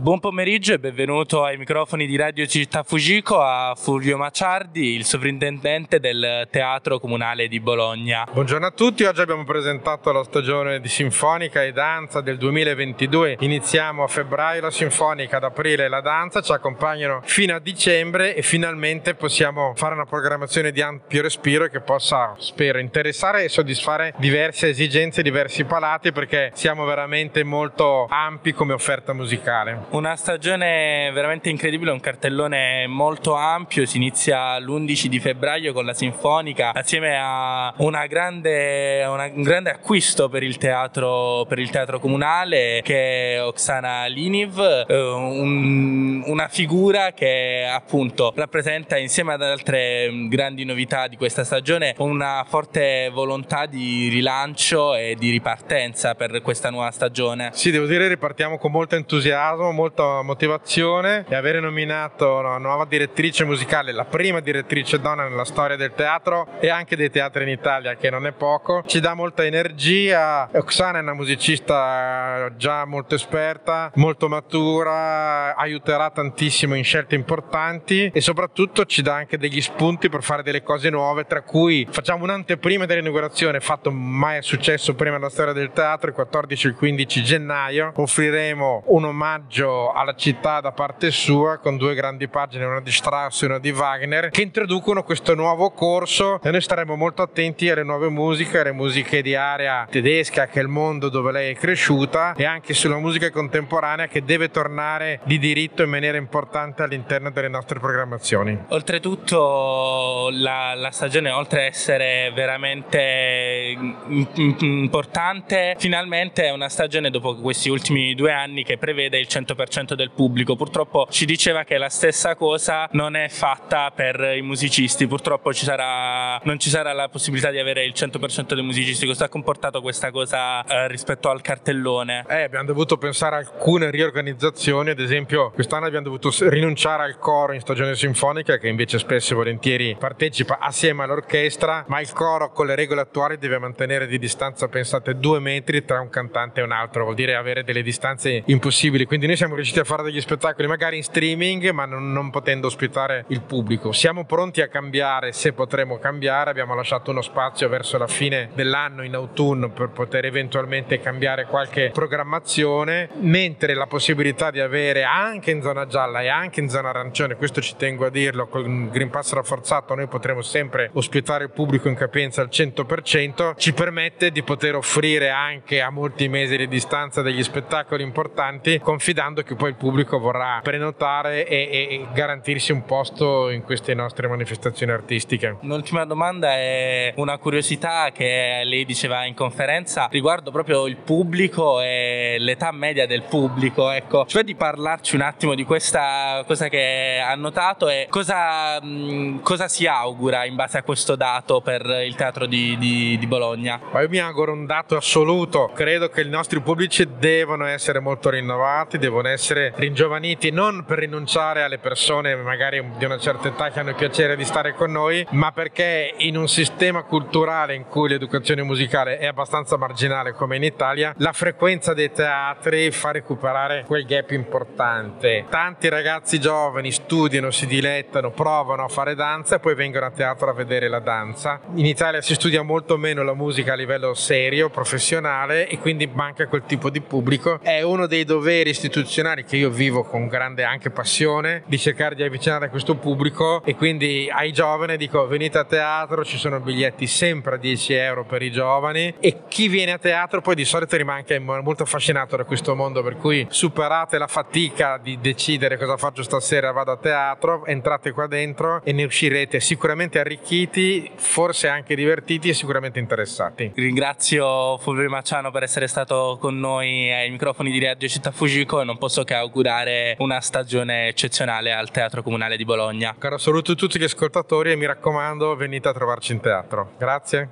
Buon pomeriggio e benvenuto ai microfoni di Radio Città Fujiko a Fulvio Maciardi, il sovrintendente del Teatro Comunale di Bologna. Buongiorno a tutti, oggi abbiamo presentato la stagione di Sinfonica e Danza del 2022. Iniziamo a febbraio la Sinfonica, ad aprile la danza, ci accompagnano fino a dicembre e finalmente possiamo fare una programmazione di ampio respiro che possa, spero, interessare e soddisfare diverse esigenze, diversi palati, perché siamo veramente molto ampi come offerta musicale. Una stagione veramente incredibile, un cartellone molto ampio, si inizia l'11 di febbraio con la Sinfonica assieme a un grande acquisto per il teatro comunale che è Oksana Liniv, una figura che appunto rappresenta insieme ad altre grandi novità di questa stagione una forte volontà di rilancio e di ripartenza per questa nuova stagione. Sì, devo dire ripartiamo con molto entusiasmo, molta motivazione, e avere nominato una nuova direttrice musicale, la prima direttrice donna nella storia del teatro e anche dei teatri in Italia, che non è poco, ci dà molta energia. Oksana è una musicista già molto esperta, molto matura, aiuterà tantissimo in scelte importanti e soprattutto ci dà anche degli spunti per fare delle cose nuove, tra cui facciamo un'anteprima dell'inaugurazione fatto mai è successo prima nella storia del teatro. Il 14 e il 15 gennaio offriremo un omaggio alla città da parte sua con due grandi pagine, una di Strauss e una di Wagner, che introducono questo nuovo corso, e noi staremo molto attenti alle nuove musiche, alle musiche di area tedesca, che è il mondo dove lei è cresciuta, e anche sulla musica contemporanea che deve tornare di diritto in maniera importante all'interno delle nostre programmazioni. Oltretutto la stagione, oltre a essere veramente importante, finalmente è una stagione dopo questi ultimi 2 anni che prevede il 100% del pubblico. Purtroppo ci diceva che la stessa cosa non è fatta per i musicisti, purtroppo non ci sarà la possibilità di avere il 100% dei musicisti. Cosa ha comportato questa cosa rispetto al cartellone? Abbiamo dovuto pensare a alcune riorganizzazioni, ad esempio quest'anno abbiamo dovuto rinunciare al coro in stagione sinfonica, che invece spesso e volentieri partecipa assieme all'orchestra, ma il coro con le regole attuali deve mantenere di distanza, pensate, 2 metri tra un cantante e un altro, vuol dire avere delle distanze impossibili. Quindi noi siamo riusciti a fare degli spettacoli magari in streaming, ma non potendo ospitare il pubblico. Siamo pronti a cambiare se potremo cambiare, abbiamo lasciato uno spazio verso la fine dell'anno, in autunno, per poter eventualmente cambiare qualche programmazione, mentre la possibilità di avere anche in zona gialla e anche in zona arancione, questo ci tengo a dirlo, con il Green Pass rafforzato noi potremo sempre ospitare il pubblico in capienza al 100%, ci permette di poter offrire anche a molti mesi di distanza degli spettacoli importanti, confidando che poi il pubblico vorrà prenotare e garantirsi un posto in queste nostre manifestazioni artistiche. Un'ultima domanda è una curiosità che lei diceva in conferenza riguardo proprio il pubblico e l'età media del pubblico. Ecco, cioè di parlarci un attimo di questa cosa che ha notato e cosa si augura in base a questo dato per il teatro di Bologna. Ma io mi auguro un dato assoluto. Credo che i nostri pubblici devono essere molto rinnovati, devono essere ringiovaniti, non per rinunciare alle persone magari di una certa età che hanno il piacere di stare con noi, ma perché in un sistema culturale in cui l'educazione musicale è abbastanza marginale come in Italia, la frequenza dei teatri fa recuperare quel gap importante. Tanti ragazzi giovani studiano, si dilettano, provano a fare danza e poi vengono a teatro a vedere la danza. In Italia si studia molto meno la musica a livello serio, professionale, e quindi manca quel tipo di pubblico. È uno dei doveri istituzionali che io vivo con grande anche passione, di cercare di avvicinare questo pubblico, e quindi ai giovani dico: venite a teatro, ci sono biglietti sempre a 10 euro per i giovani, e chi viene a teatro poi di solito rimane anche molto affascinato da questo mondo, per cui superate la fatica di decidere cosa faccio stasera, vado a teatro, entrate qua dentro e ne uscirete sicuramente arricchiti, forse anche divertiti e sicuramente interessati. Ringrazio Fulvio Maciano per essere stato con noi ai microfoni di Radio Città Fujiko e non posso che augurare una stagione eccezionale al Teatro Comunale di Bologna. Caro saluto tutti gli ascoltatori e mi raccomando, venite a trovarci in teatro. Grazie.